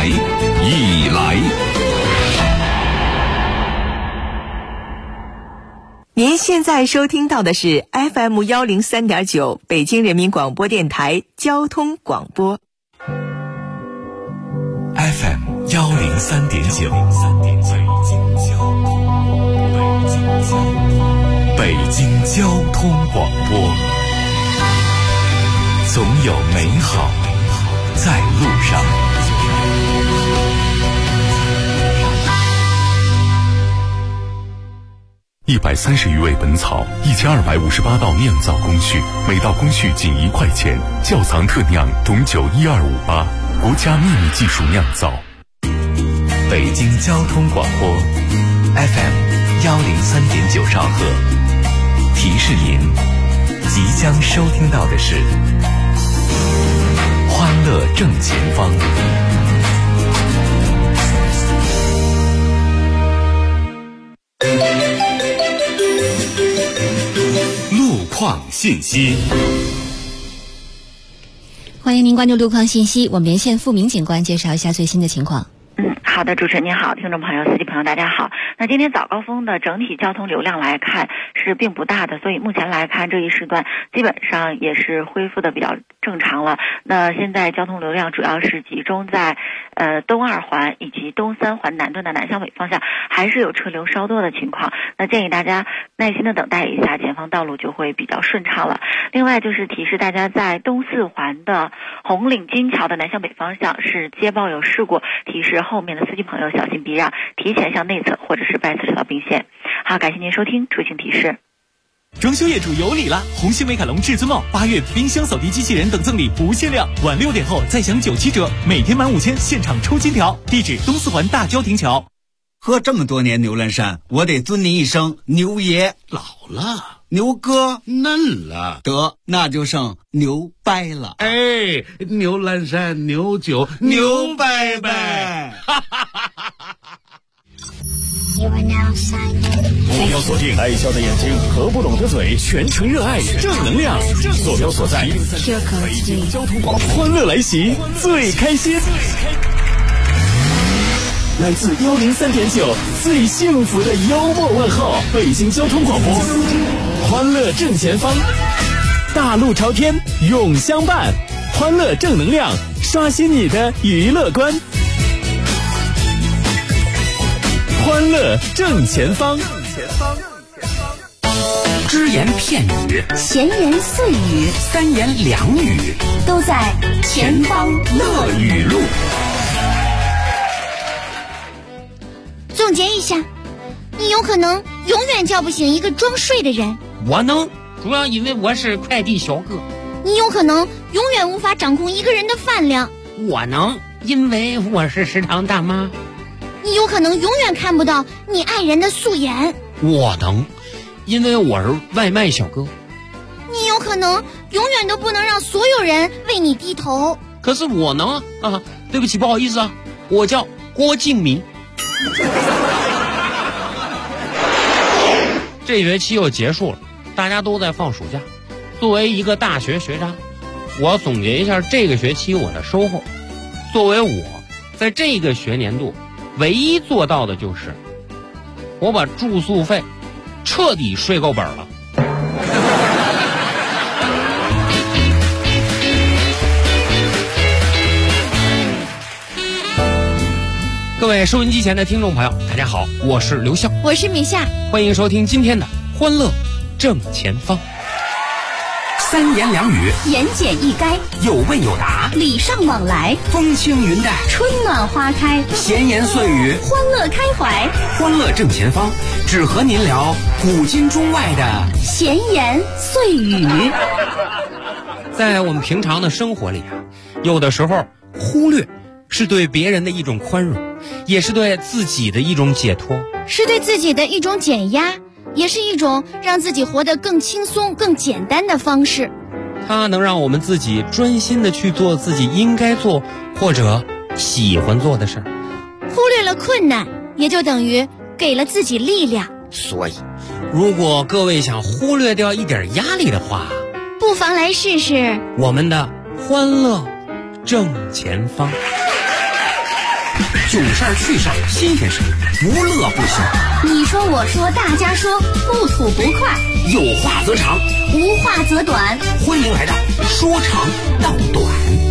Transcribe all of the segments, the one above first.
来，一来。 您现在收听到的是 FM103.9 北京人民广播电台交通广播。 FM103.9 北京交通广播，总有美好在路上。130余味本草，1258道酿造工序，每道工序仅1块钱。窖藏特酿种酒12588，国家秘密技术酿造。北京交通广播 FM103.9 兆赫，提示您即将收听到的是欢乐正前方。路况信息， 欢迎您关注路况信息。我们连线付明警官介绍一下最新的情况。 好的，主持人您好，听众朋友、司机朋友大家好。那今天早高峰的整体交通流量来看是并不大的，所以目前来看这一时段基本上也是恢复的比较正常了。那现在交通流量主要是集中在东二环以及东三环南段的南向北方向，还是有车流稍多的情况。那建议大家耐心的等待一下，前方道路就会比较顺畅了。另外就是提示大家，在东四环的红岭金桥的南向北方向是接报有事故，提示后面的司机朋友小心避让，提前向内侧或者是外侧车道并线。好，感谢您收听出行提示。 装修业主有礼了！红星美凯龙至尊帽8月冰箱扫地机器人等赠礼不限量，晚6点后再享97折，每天满5000现场抽金条。地址东四环大郊亭桥。 喝这么多年牛栏山，我得尊您一声牛爷。 老了， 牛哥嫩了， 得那就剩牛掰了。 哎，牛栏山牛酒牛掰掰。 目标锁定爱笑的眼睛和不懂的嘴，全程热爱正能量。坐标所在北京交通广播，欢乐来袭，最开心。来自103.9最幸福的幽默问候，北京交通广播，欢乐正前方，大路朝天永相伴，欢乐正能量，刷新你的娱乐观。欢乐正前方， 只言片语， 闲言碎语， 三言两语， 都在前方乐语录。 总结一下，你有可能永远叫不醒一个装睡的人。 我能，主要因为我是快递小哥。 你有可能永远无法掌控一个人的饭量。 我能，因为我是食堂大妈。 你有可能永远看不到你爱人的素颜。 我能，因为我是外卖小哥。 你有可能永远都不能让所有人为你低头。 可是我能啊！对不起，不好意思啊，我叫郭敬明。这学期又结束了，大家都在放暑假。作为一个大学学渣，我总结一下这个学期我的收获。作为我在这个学年度唯一做到的就是，我把住宿费彻底睡够本了。各位收音机前的听众朋友，大家好，我是刘笑， 我是米夏， 欢迎收听今天的欢乐正前方。三言两语， 言简意赅， 有问有答， 礼尚往来， 风轻云淡， 春暖花开， 闲言碎语， 欢乐开怀。 欢乐正前方，只和您聊古今中外的闲言碎语。 在我们平常的生活里啊，有的时候忽略是对别人的一种宽容，也是对自己的一种解脱， 是对自己的一种减压，也是一种让自己活得更轻松、更简单的方式。 它能让我们自己专心的去做自己应该做或者喜欢做的事儿。 忽略了困难，也就等于给了自己力量。 所以，如果各位想忽略掉一点压力的话， 不妨来试试我们的欢乐正前方。 囧事儿、趣事儿、新鲜事儿，不乐不休。 你说我说大家说，不吐不快， 有话则长， 无话则短。 欢迎来到说长道短。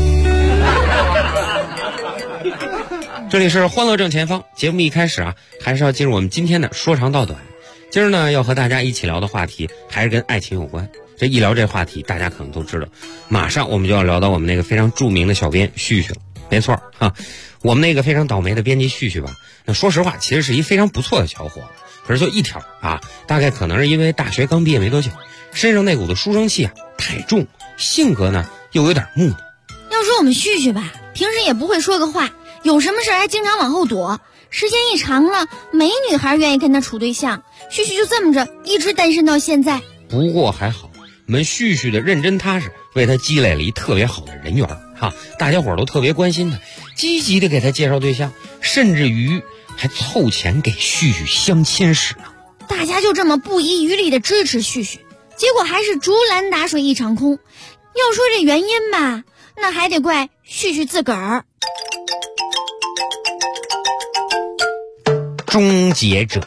这里是欢乐正前方，节目一开始还是要进入我们今天的说长道短。今儿呢，要和大家一起聊的话题还是跟爱情有关。这一聊这话题，大家可能都知道，马上我们就要聊到我们那个非常著名的小编旭旭了。没错我们那个非常倒霉的编辑旭旭吧，那说实话其实是一非常不错的小伙子，可是就一条大概可能是因为大学刚毕业没多久，身上那股子书生气太重，性格呢又有点木讷。 要说我们旭旭吧，平时也不会说个话，有什么事还经常往后躲，时间一长了，没女孩愿意跟他处对象，旭旭就这么着一直单身到现在。 不过还好，我们旭旭的认真踏实，为他积累了一特别好的人缘大家伙都特别关心他，积极的给他介绍对象，甚至于还凑钱给旭旭相亲使呢。 大家就这么不遗余力的支持旭旭，结果还是竹篮打水一场空。要说这原因吧，那还得怪旭旭自个儿。 终结者。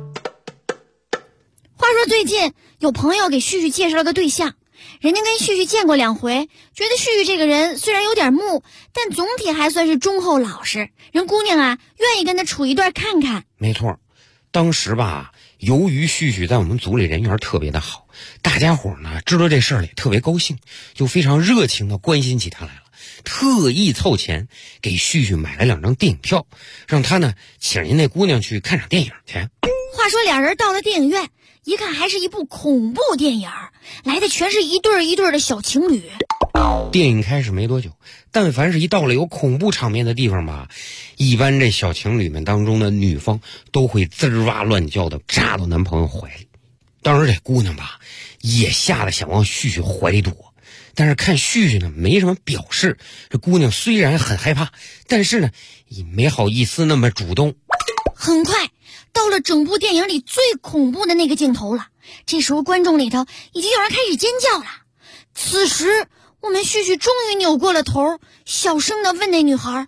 话说最近有朋友给旭旭介绍了个对象，人家跟旭旭见过2回，觉得旭旭这个人虽然有点木，但总体还算是忠厚老实，人姑娘愿意跟他处一段看看。 没错，当时吧，由于旭旭在我们组里人缘特别的好，大家伙呢知道这事儿也特别高兴，就非常热情的关心起他来了，特意凑钱给旭旭买了2张电影票，让他呢请人那姑娘去看场电影去。 话说俩人到了电影院，一看还是一部恐怖电影，来的全是一对一对的小情侣。 电影开始没多久，但凡是一到了有恐怖场面的地方吧，一般这小情侣们当中的女方都会滋哇乱叫的扎到男朋友怀里。当时这姑娘吧也吓得想往旭旭怀里躲，但是看旭旭呢没什么表示，这姑娘虽然很害怕，但是呢也没好意思那么主动。 很快到了整部电影里最恐怖的那个镜头了，这时候观众里头已经有人开始尖叫了。此时我们旭旭终于扭过了头，小声地问那女孩：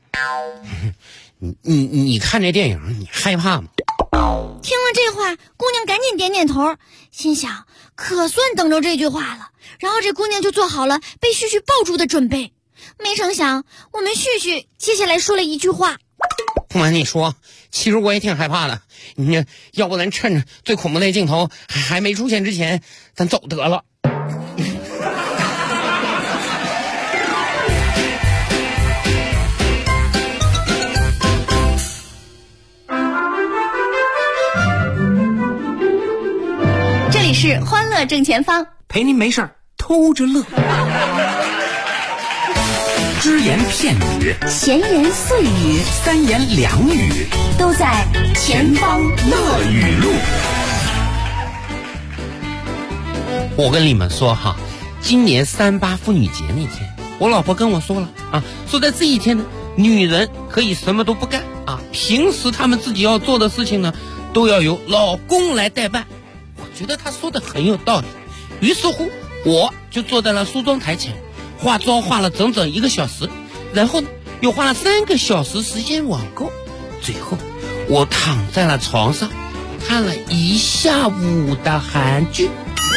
你看这电影你害怕吗？ 听了这话，姑娘赶紧点点头，心想可算等着这句话了。然后这姑娘就做好了被旭旭抱住的准备。没成想我们旭旭接下来说了一句话： 不瞒你说，其实我也挺害怕的，你要不咱趁着最恐怖那镜头还没出现之前咱走得了。 这里是欢乐正前方， 陪您没事偷着乐。只言片语， 闲言碎语 ，3言2语， 都在前方乐语录。 我跟你们说今年38妇女节那天，我老婆跟我说了说在这一天呢，女人可以什么都不干平时她们自己要做的事情呢，都要由老公来代办。我觉得她说的很有道理，于是乎我就坐在了梳妆台前，化妆化了整整1个小时，然后呢又花了3个小时时间网购，最后我躺在了床上看了1下午的韩剧。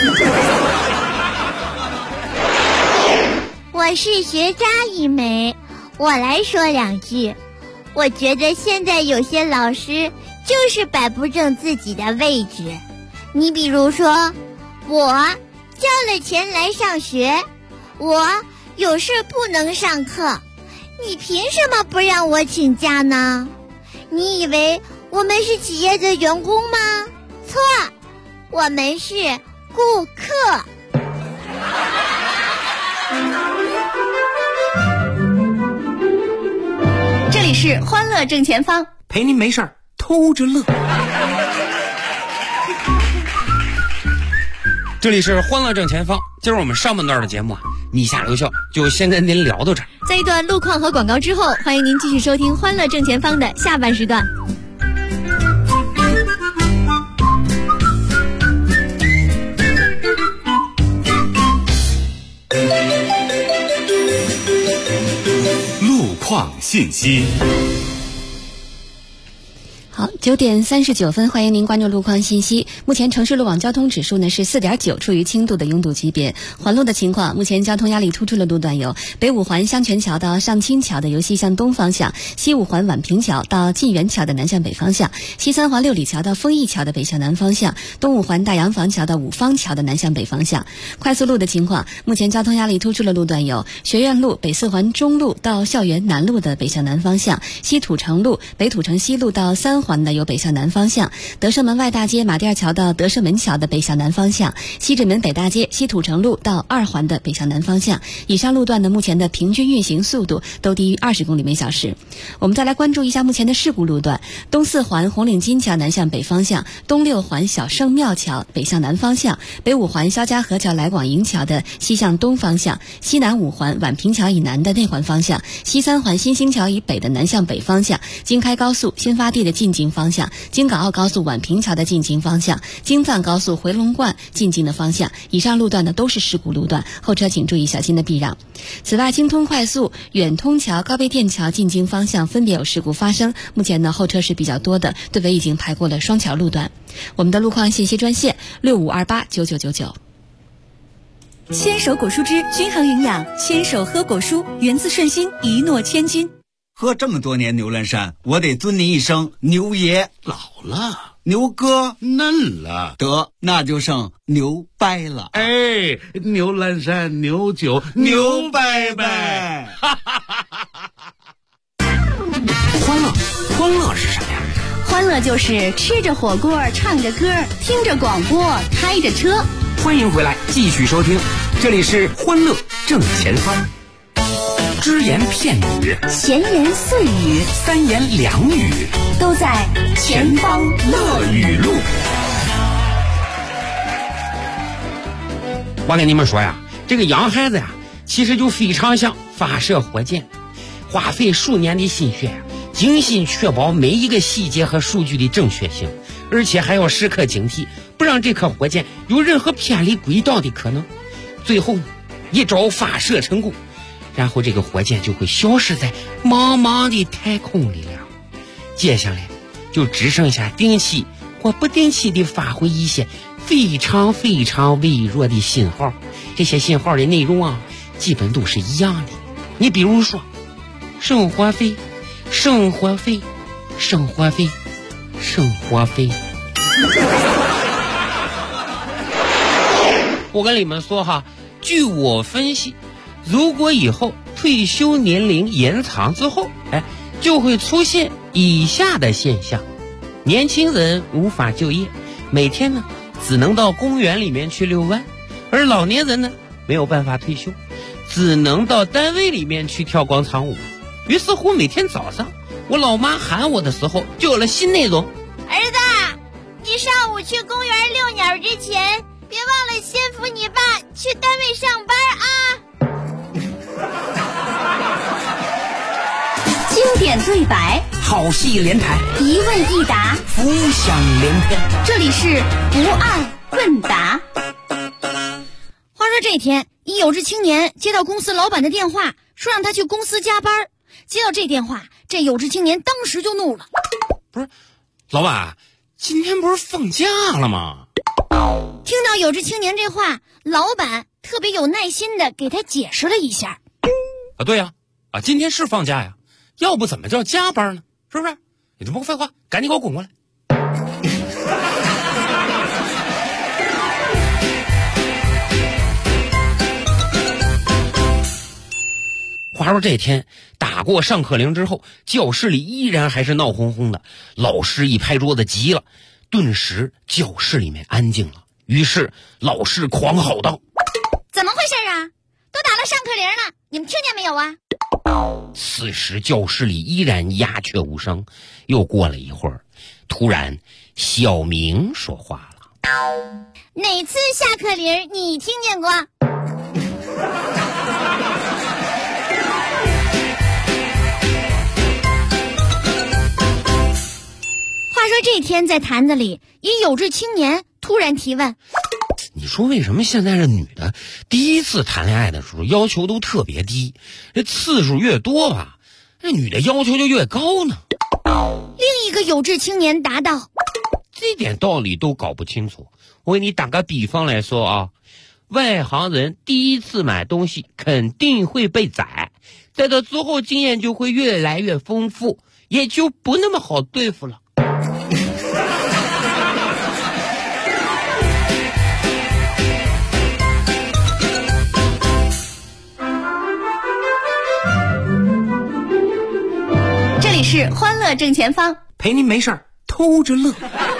我是学渣一枚，我来说2句。我觉得现在有些老师就是摆不正自己的位置。你比如说，我交了钱来上学，我有事不能上课，你凭什么不让我请假呢？你以为我们是企业的员工吗？错，我们是顾客。 这里是欢乐正前方， 陪您没事偷着乐。 这里是欢乐正前方，今儿我们上半段的节目你下留校就先跟您聊到这儿。 在一段路况和广告之后，欢迎您继续收听欢乐正前方的下半时段。 路况信息。 9点39分，欢迎您关注路况信息。目前城市路网交通指数呢是4.9，处于轻度的拥堵级别。环路的情况，目前交通压力突出的路段有北五环香泉桥到上清桥的由西向东方向，西五环宛平桥到晋源桥的南向北方向，西三环六里桥到丰益桥的北向南方向，东五环大洋房桥到五方桥的南向北方向。快速路的情况，目前交通压力突出的路段有学院路北四环中路到校园南路的北向南方向，西土城路北土城西路到3环的由北向南方向，德胜门外大街马甸桥到德胜门桥的北向南方向，西直门北大街西土城路到2环的北向南方向。以上路段的目前的平均运行速度都低于20公里每小时。我们再来关注一下目前的事故路段：东4环红岭金桥南向北方向，东6环小圣庙桥北向南方向，北5环肖家河桥来广营桥的西向东方向，西南5环宛平桥以南的内环方向，西3环新兴桥以北的南向北方向，京开高速新发地的进京方向，京港澳高速宛平桥的进京方向，京藏高速回龙观进京的方向。以上路段呢都是事故路段，后车请注意小心的避让。此外，京通快速远通桥高碑店桥进京方向分别有事故发生，目前呢后车是比较多的，队尾已经排过了双桥路段。我们的路况信息专线65289999。 牵手果蔬汁均衡营养，牵手喝果蔬，源自顺心，一诺千金。 喝这么多年牛栏山，我得尊你一声牛爷。 老了， 牛哥嫩了， 得那就剩牛掰了。 哎，牛栏山牛酒牛掰掰。 欢乐是什么呀？ 欢乐就是吃着火锅，唱着歌，听着广播，开着车。 欢迎回来，继续收听，这里是欢乐正前方。只言片语， 闲言碎语， 三言两语， 都在前方乐语录。 我跟你们说呀，这个养孩子呀，其实就非常像发射火箭，花费数年的心血呀，精心确保每一个细节和数据的正确性，而且还要时刻警惕，不让这颗火箭有任何偏离轨道的可能。最后一招发射成功，然后这个火箭就会消失在茫茫的太空里了。接下来就只剩下定期或不定期的发回一些非常非常微弱的信号，这些信号的内容啊，基本都是一样的。你比如说，生活费，生活费，生活费，生活费。我跟你们说哈，据我分析，如果以后退休年龄延长之后，就会出现以下的现象：年轻人无法就业，每天呢只能到公园里面去遛弯；而老年人呢没有办法退休，只能到单位里面去跳广场舞。于是乎，每天早上我老妈喊我的时候，就有了新内容： 儿子，你上午去公园遛鸟之前，别忘了先扶你爸去单位上班啊。 经典对白， 好戏连台， 一问一答， 浮想联翩。 这里是不二问答。 话说这天，一有志青年接到公司老板的电话，说让他去公司加班。接到这电话，这有志青年当时就怒了。 不是，老板，今天不是放假了吗？ 听到有志青年这话，老板特别有耐心的给他解释了一下。 对呀，今天是放假呀，要不怎么叫加班呢？是不是？你这不废话，赶紧给我滚过来！话说这天打过上课铃之后，教室里依然还是闹哄哄的。老师一拍桌子急了，顿时教室里面安静了。于是老师狂吼道： 怎么回事啊？都打了上课铃了，你们听见没有啊？ 此时教室里依然鸦雀无声。又过了一会儿，突然小明说话了： 哪次下课铃你听见过？ 话说这天在坛子里，一有志青年突然提问： 你说为什么现在这女的第一次谈恋爱的时候要求都特别低，这次数越多吧，这女的要求就越高呢？ 另一个有志青年答道。 这点道理都搞不清楚，我给你打个比方来说啊，外行人第一次买东西肯定会被宰，在这之后经验就会越来越丰富，也就不那么好对付了。 这里是欢乐正前方， 陪您没事儿偷着乐。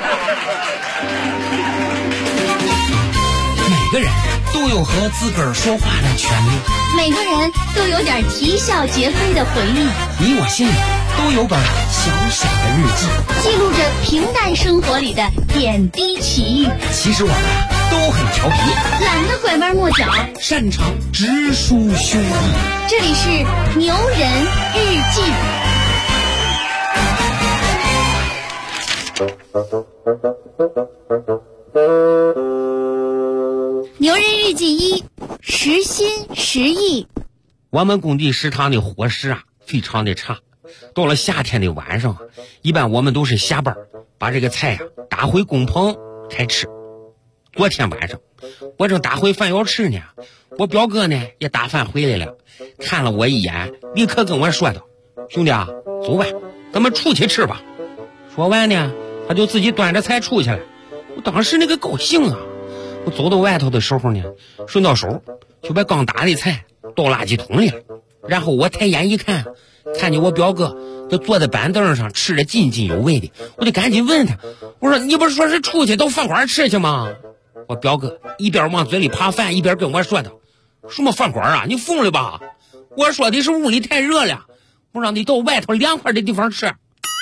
每个人都有和自个儿说话的权利， 每个人都有点啼笑皆非的回忆， 你我心里都有本小小的日记， 记录着平淡生活里的点滴奇遇。 其实我们都很调皮， 懒得拐弯抹角， 擅长直抒胸臆。 这里是牛人日记。牛人日记1，时薪10亿。 我们工地食堂的伙食啊非常的差，到了夏天的晚上，一般我们都是下班把这个菜啊打回工棚开吃。昨天晚上我正打回饭要吃呢，我表哥呢也打饭回来了，看了我一眼，立刻跟我说道：“兄弟啊，走吧，咱们出去吃吧。”说完呢，他就自己端着菜出去了。我当时那个高兴啊！我走到外头的时候呢，顺到手就把刚打的菜倒垃圾桶里了。然后我抬眼一看，看见我表哥他坐在板凳上吃得津津有味的，我就赶紧问他，我说：“你不是说是出去到饭馆吃去吗？”我表哥一边往嘴里扒饭，一边跟我说道：“什么饭馆啊？你疯了吧？我说的是屋里太热了，我让你到外头凉快的地方吃。”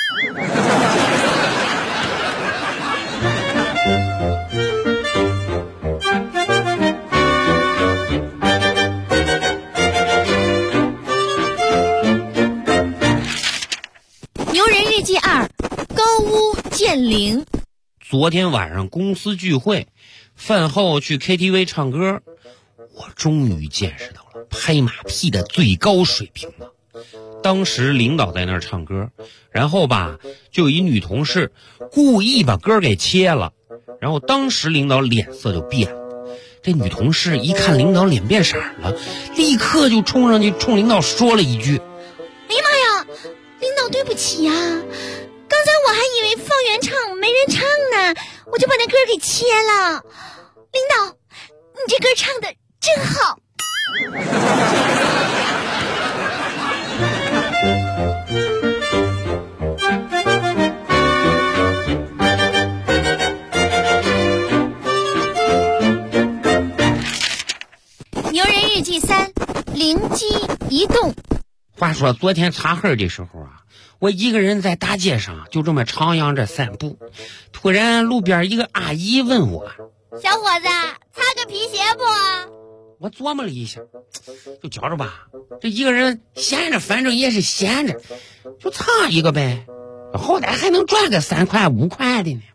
牛人日记2，高屋建瓴。 昨天晚上公司聚会，饭后去 KTV 唱歌，我终于见识到了拍马屁的最高水平了。当时领导在那儿唱歌，然后吧就有一女同事故意把歌给切了，然后当时领导脸色就变了。这女同事一看领导脸变色了，立刻就冲上去冲领导说了一句：“ 哎呀妈呀，领导对不起呀，刚才我还以为放原唱没人唱呢，我就把那歌给切了。领导，你这歌唱的真好。”牛人日记3，灵机一动。 话说昨天擦黑的时候啊，我一个人在大街上就这么徜徉着散步，突然路边一个阿姨问我：“ 小伙子，擦个皮鞋不？” 我琢磨了一下，就觉着吧，这一个人闲着反正也是闲着，就擦一个呗，好歹还能赚个3块5块的呢。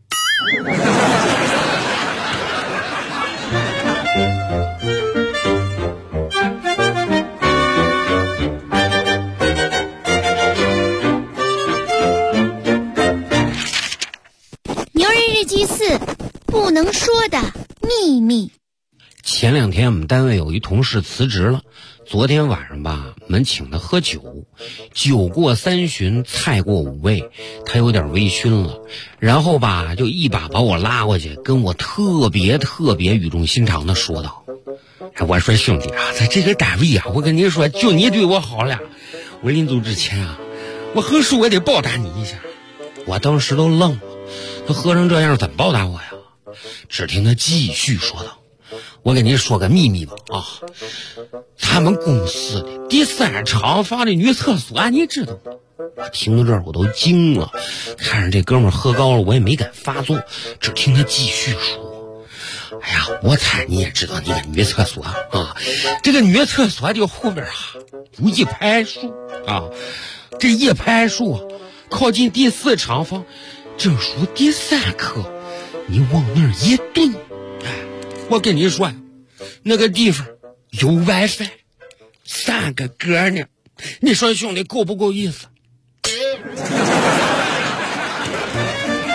日记4，不能说的秘密。 前2天我们单位有一同事辞职了，昨天晚上吧，我们请他喝酒，酒过3巡，菜过5味，他有点微醺了，然后吧就一把把我拉过去，跟我特别语重心长的说道：“哎，我说兄弟啊，在这个单位啊，我跟你说，就你对我好了，我临走之前啊，我横竖我得报答你一下。”我当时都愣了，他喝成这样怎么报答我呀？只听他继续说道：“我跟你说个秘密吧啊，咱们公司的第3厂房的女厕所你知道吗？”我听到这儿我都惊了，看着这哥们儿喝高了，我也没敢发作，只听他继续说：“哎呀，我猜你也知道那个女厕所啊，这个女厕所就后边啊有一排树啊，这一排树靠近第4厂房，正属第3棵，你往那儿一蹲，哎，我跟你说，那个地方有 WiFi， 3个格呢，你说兄弟够不够意思？”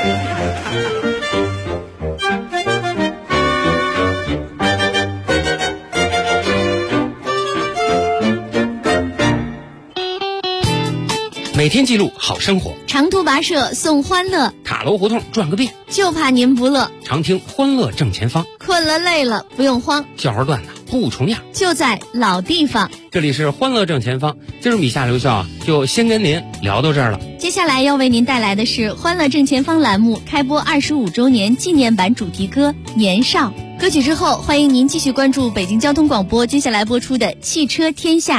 每天记录好生活， 长途跋涉送欢乐， 塔楼胡同转个遍， 就怕您不乐。 常听欢乐正前方， 困了累了不用慌， 教儿段子不重样， 就在老地方。 这里是欢乐正前方，今儿米夏留校就先跟您聊到这儿了。 接下来要为您带来的是欢乐正前方栏目开播25周年纪念版主题歌《年少》。歌曲之后，欢迎您继续关注北京交通广播接下来播出的《汽车天下》。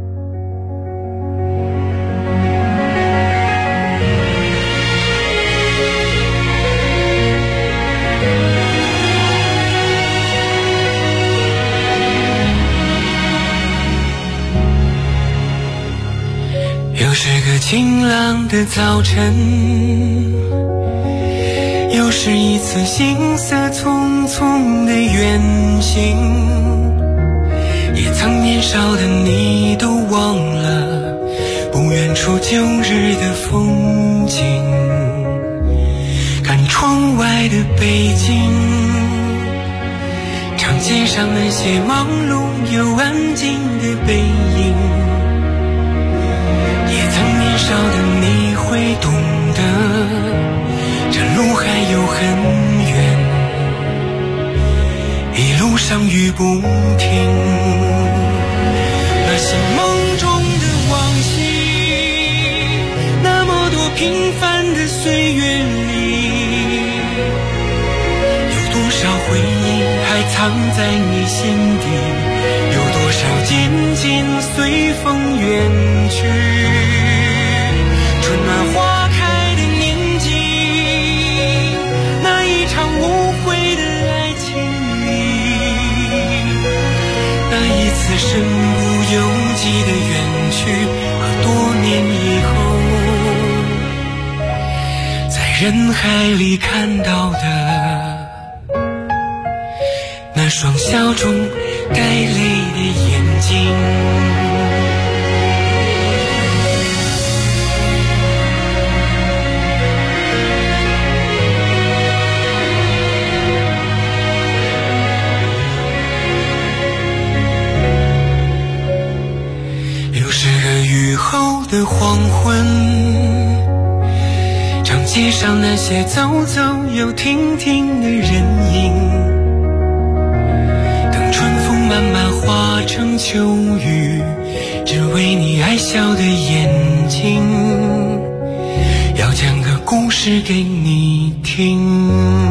又是个晴朗的早晨，又是一次行色匆匆的远行，也曾年少的你都忘了不远处旧日的风景，看窗外的北京，长街上那些忙碌又安静的背影，年少的你会懂得，这路还有很远，一路上雨不停。那些梦中的往昔，那么多平凡的岁月里，有多少回忆还藏在你心底，有多少渐渐随风远去。春暖花开的年纪，那一场无悔的爱情里，那一次身不由己的远去，和多年以后在人海里看到的那双笑中带泪的眼睛。后的黄昏，长街上那些走走又停停的人影，等春风慢慢化成秋雨，只为你爱笑的眼睛，要讲个故事给你听。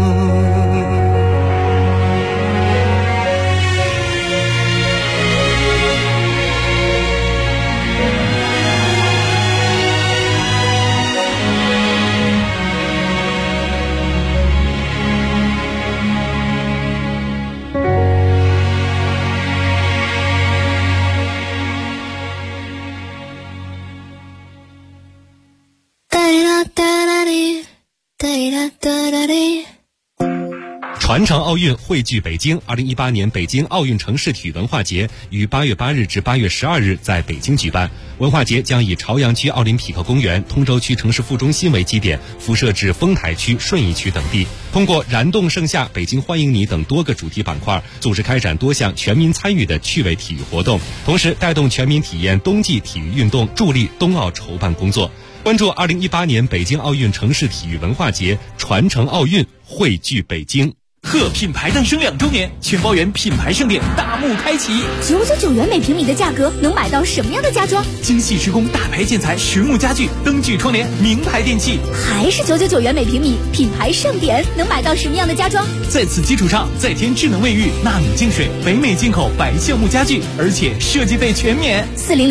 传承奥运汇聚北京，2018年北京奥运城市体育文化节于8月8日至8月12日在北京举办。文化节将以朝阳区奥林匹克公园、通州区城市副中心为基点，辐射至丰台区、顺义区等地。通过燃动盛夏、北京欢迎你等多个主题板块，组织开展多项全民参与的趣味体育活动，同时带动全民体验冬季体育运动，助力冬奥筹办工作。关注2018年北京奥运城市体育文化节，传承奥运，汇聚北京。 贺品牌诞生2周年，全包园品牌盛典大幕开启。 999元每平米的价格，能买到什么样的家装？ 精细施工、大牌建材、实木家具、灯具窗帘、名牌电器。 还是999元每平米，品牌盛典能买到什么样的家装？ 在此基础上，再添智能卫浴、纳米净水、北美进口白橡木家具，而且设计费全免。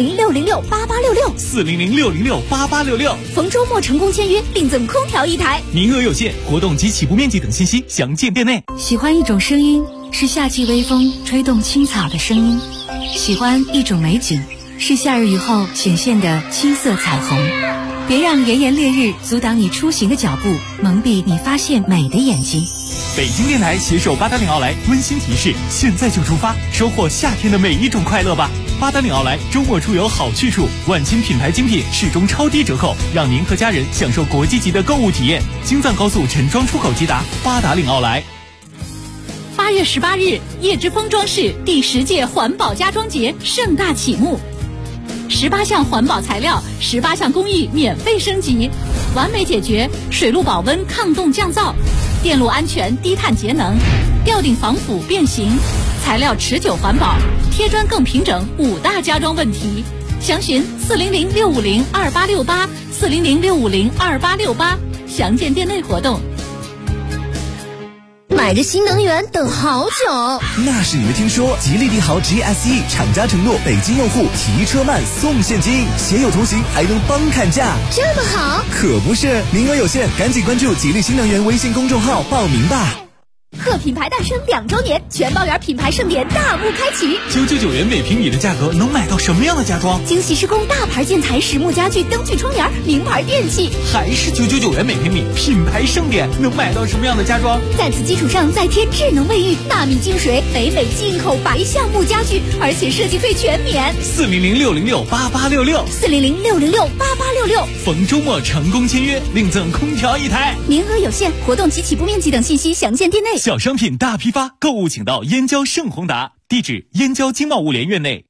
400-606-8866，400-606-8866。逢周末成功签约，另赠空调1台， 名额有限，活动及起步面积等信息详见店内。 喜欢一种声音，是夏季微风吹动青草的声音；喜欢一种美景，是夏日雨后显现的青色彩虹。别让炎炎烈日阻挡你出行的脚步，蒙蔽你发现美的眼睛。 北京电台携手880奥莱温馨提示：现在就出发，收获夏天的每一种快乐吧。 八达岭奥莱周末出游好去处，万青品牌精品始终超低折扣，让您和家人享受国际级的购物体验。京藏高速陈庄出口直达八达岭奥莱。 8月18日，叶之峰装饰第10届环保家装节盛大启幕，18项环保材料，18项工艺免费升级，完美解决水路保温、抗冻降噪、电路安全、低碳节能、吊顶防腐变形、材料持久环保、贴砖更平整5大家装问题。详询400-650-2868，400-650-2868，详见店内活动。 买着新能源等好久， 那是你没听说吉利帝豪 GSE 厂家承诺北京用户提车慢送现金，携有同行还能帮砍价， 这么好？ 可不是，名额有限，赶紧关注吉利新能源微信公众号报名吧。 贺品牌诞生2周年，全包圆品牌盛典大幕开启 ，999元每平米的价格能买到什么样的家装？ 精细施工大牌建材、实木家具、灯具窗帘、名牌电器， 还是999元每平米，品牌盛典能买到什么样的家装？ 在此基础上再添智能卫浴、纳米净水、北美进口白橡木家具，而且设计费全免。 400-606-8866，400-606-8866，逢周末成功签约，另赠空调1台， 名额有限，活动及起步面积等信息详见店内。 小商品大批发，购物请到燕郊盛宏达，地址燕郊经贸物联院内。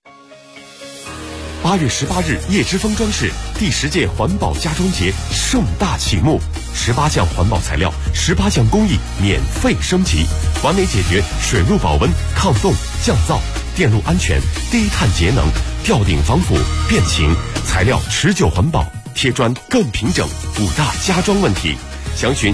8月18日，叶之峰装饰第10届环保家装节盛大启幕，18项环保材料，18项工艺免费升级，完美解决水路保温、抗冻降噪、电路安全、低碳节能、吊顶防腐变形、材料持久环保、贴砖更平整5大家装问题。详询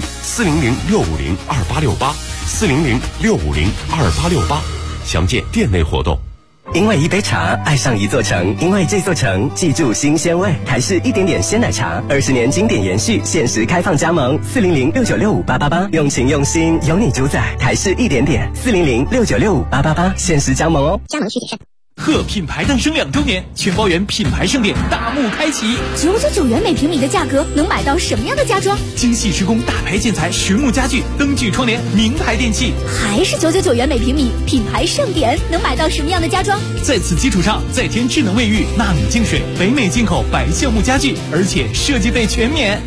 400-650-2868，400-650-2868，详见店内活动。 因为一杯茶爱上一座城，因为这座城记住新鲜味。台式一点点鲜奶茶，20年经典延续，限时开放加盟，400-696-5888，用情用心，有你主宰。台式一点点，400-696-5888，限时加盟哦， 加盟需谨慎。 贺品牌诞生2周年，全包圆品牌盛典大幕开启 ，999元每平米的价格能买到什么样的家装？ 精细施工大牌建材、实木家具、灯具窗帘、名牌电器， 还是999元每平米，品牌盛典能买到什么样的家装？ 在此基础上再添智能卫浴、纳米净水、北美进口白橡木家具，而且设计费全免。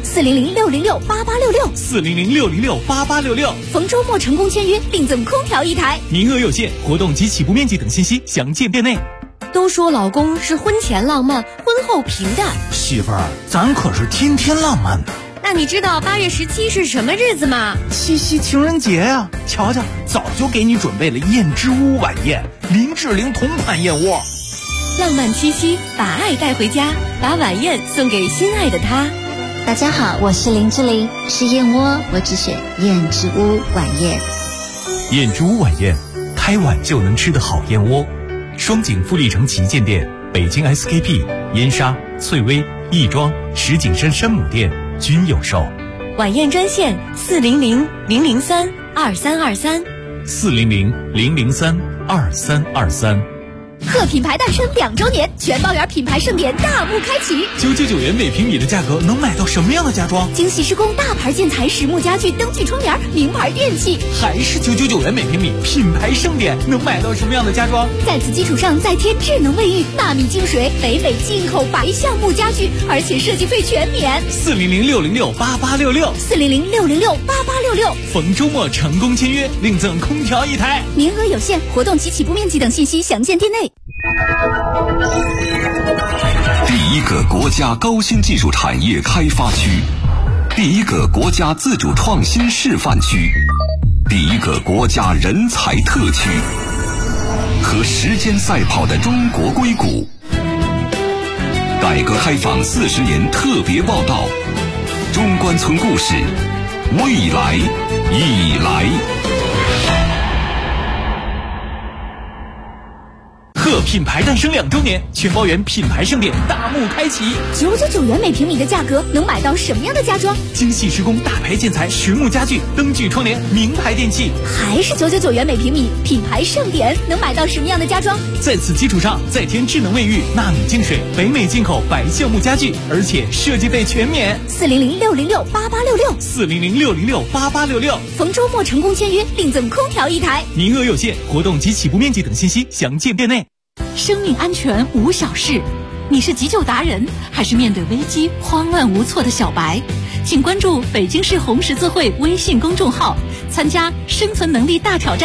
400-606-8866，400-606-8866，逢周末成功签约，另赠空调1台， 名额有限，活动及起步面积等信息详见店内。 都说老公是婚前浪漫，婚后平淡， 媳妇儿，咱可是天天浪漫呢。 那你知道8月17是什么日子吗？ 七夕情人节呀！瞧瞧，早就给你准备了燕之屋晚宴，林志玲同款燕窝。 浪漫七夕，把爱带回家，把晚宴送给心爱的他。 大家好，我是林志玲，吃燕窝我只选燕之屋晚宴。 燕之屋晚宴，开碗就能吃的好燕窝。双井富力城旗舰店、北京 SKP、燕莎、翠微、亦庄、石景山山姆店均有售。 晚宴专线400-003-2323， 400-003-2323。 贺品牌诞生2周年，全包圆品牌盛典大幕开启 ，999元每平米的价格能买到什么样的家装？ 精细施工大牌建材、实木家具、灯具窗帘、名牌电器， 还是999元每平米，品牌盛典能买到什么样的家装？ 在此基础上再添智能卫浴、纳米净水、北美进口白橡木家具，而且设计费全免。 400-606-8866， 400-606-8866， 逢周末成功签约，另赠空调1台， 名额有限，活动及起步面积等信息详见店内。 第一个国家高新技术产业开发区，第一个国家自主创新示范区，第一个国家人才特区，和时间赛跑的中国硅谷。改革开放40年特别报道，中关村故事，未来已来。 贺品牌诞生2周年，全包圆品牌盛典大幕开启 ，999元每平米的价格能买到什么样的家装？ 精细施工大牌建材、实木家具、灯具窗帘、名牌电器， 还是999元每平米，品牌盛典能买到什么样的家装？ 在此基础上再添智能卫浴、纳米净水、北美进口白橡木家具，而且设计费全免。 400-606-8866， 400-606-8866， 逢周末成功签约，另赠空调1台， 名额有限，活动及起步面积等信息详见店内。 生命安全无小事。你是急救达人，还是面对危机慌乱无措的小白？请关注北京市红十字会微信公众号，参加生存能力大挑战